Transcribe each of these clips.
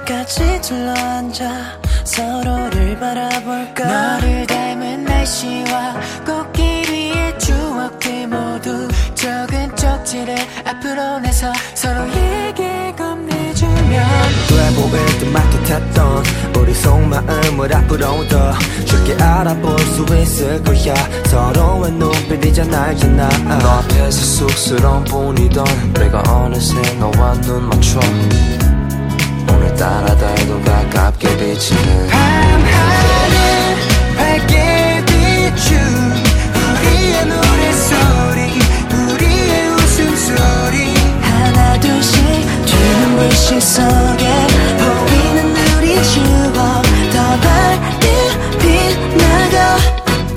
같이 둘러앉아 서로를 바라볼까. 너를 닮은 날씨와 꽃길 위의 추억들 모두 적은 쪽지를 앞으로 내서 서로에게 건네주면 돼 보일 듯말 듯했던 우리 속마음을 앞으로 더 쉽게 알아볼 수 있을 거야. 서로의 눈빛이잖아 알잖아. 너 앞에서 쑥스러운 뿐이던 내가 어느새 너와 눈 맞춰 오늘따라 더도 가깝게 비치는 밤하늘 밝게 비춘 우리의 노래소리 우리의 웃음소리 하나 둘씩 주는 불빛 속에 보이는 우리 추억 더 밝게 빛나고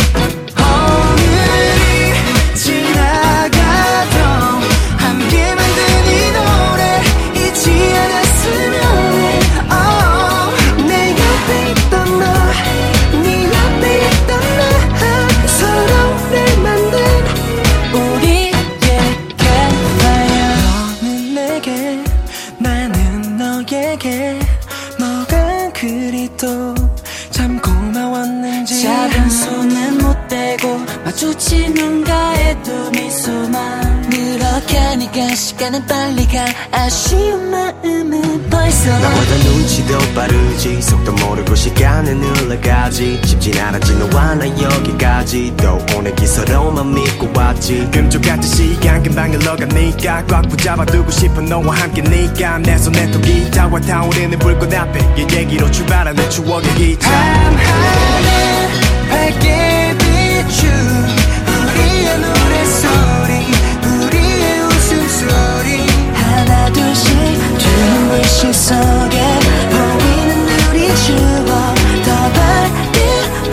오늘이 지나가도 함께 만든 이 노래 잊지 않았으면 해. 내 옆에 있던 너 네 옆에 있던 나 서로를 만든 우리의 campfire. 너는 내게 나는 너에게 뭐가 그리 또 참 고마웠는지 작은 손은 못 대고 마주친 눈가에 두 미소만 그렇게 하니까 시간은 빨리 가 아쉬운 마음은 벌써 나보다 눈치도 빠르지 속도 모르고 시간은 흘러가지 쉽진 않았지 너와 나 여기까지도 오늘기 서로만 믿고 왔지 금쪽 같은 시간 금방 흘러가니까 꽉 붙잡아두고 싶은 너와 함께니까 내 손에 또 기타와 타오르는 불꽃 앞에 이 얘기로 출발하는 추억의 기차 밤하늘 밝게 비춘 우리의 노래소리 우리의 웃음소리 하나 둘씩 주는 불빛 속에 보이는 우리 추억 더 밝게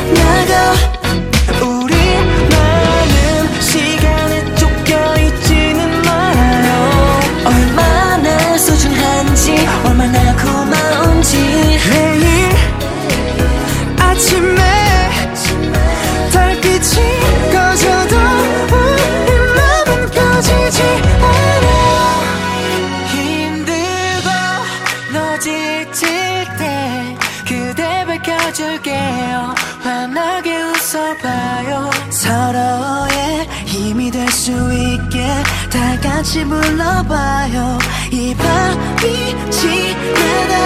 빛나고 우리만은 시간에 쫓겨있지는 말아요. 얼마나 소중한지 얼마나 고마운지 매일 아침에 달빛이 꺼져도 우리 맘은 꺼지지 않아요. 힘들고 너 지칠 때 그대 밝혀줄게요. 환하게 웃어봐요. 서로의 힘이 될 수 있게 다 같이 불러봐요. 이 밤이 지나가